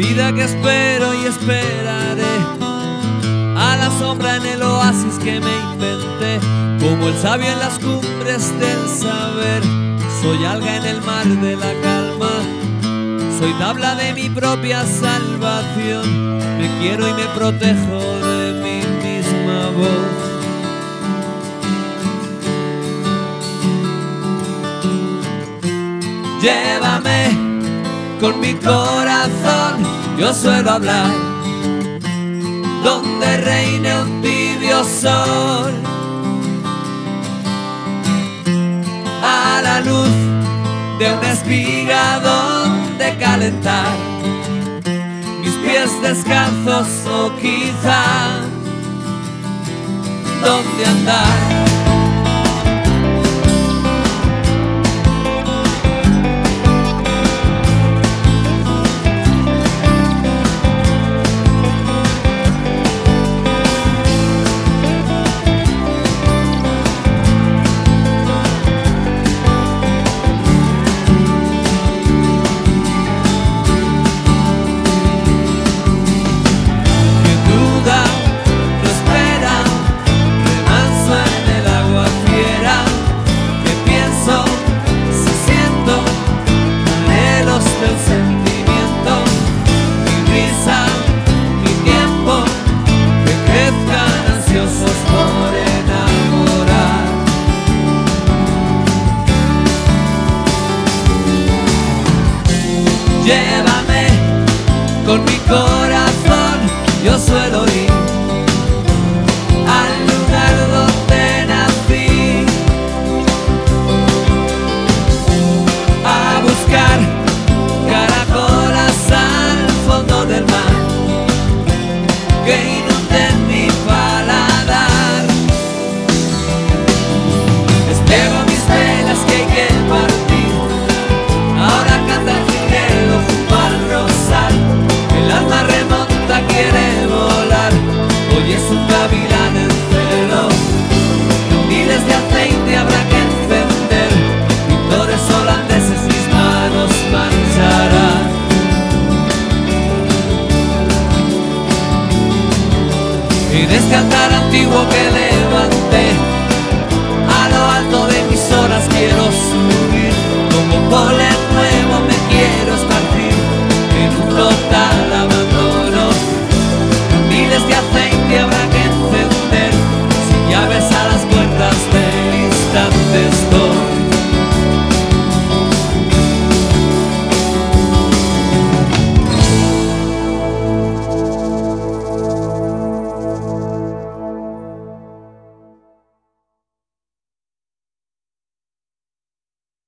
vida que espero y esperaré, a la sombra en el oasis que me inventé, como el sabio en las cumbres del saber. Soy alga en el mar de la calma, soy tabla de mi propia salvación. Me quiero y me protejo de mi misma voz. Llévame con mi corazón, yo suelo hablar, donde reine un tibio sol, a la luz de una espiga donde calentar mis pies descalzos, o quizá donde andar. Llévame con mi corazón, yo suelo ir al lugar donde nací, a buscar caracolas al fondo del mar que inunden mi paladar. Despliego mis velas que hay que partir, ahora canta el jilguero junto al rosal. El alma remonta, quiere volar, hoy es un gavilán en celo. Candiles de aceite habrá que encender, pintores holandeses mis manos mancharán. En este altar antiguo que levanta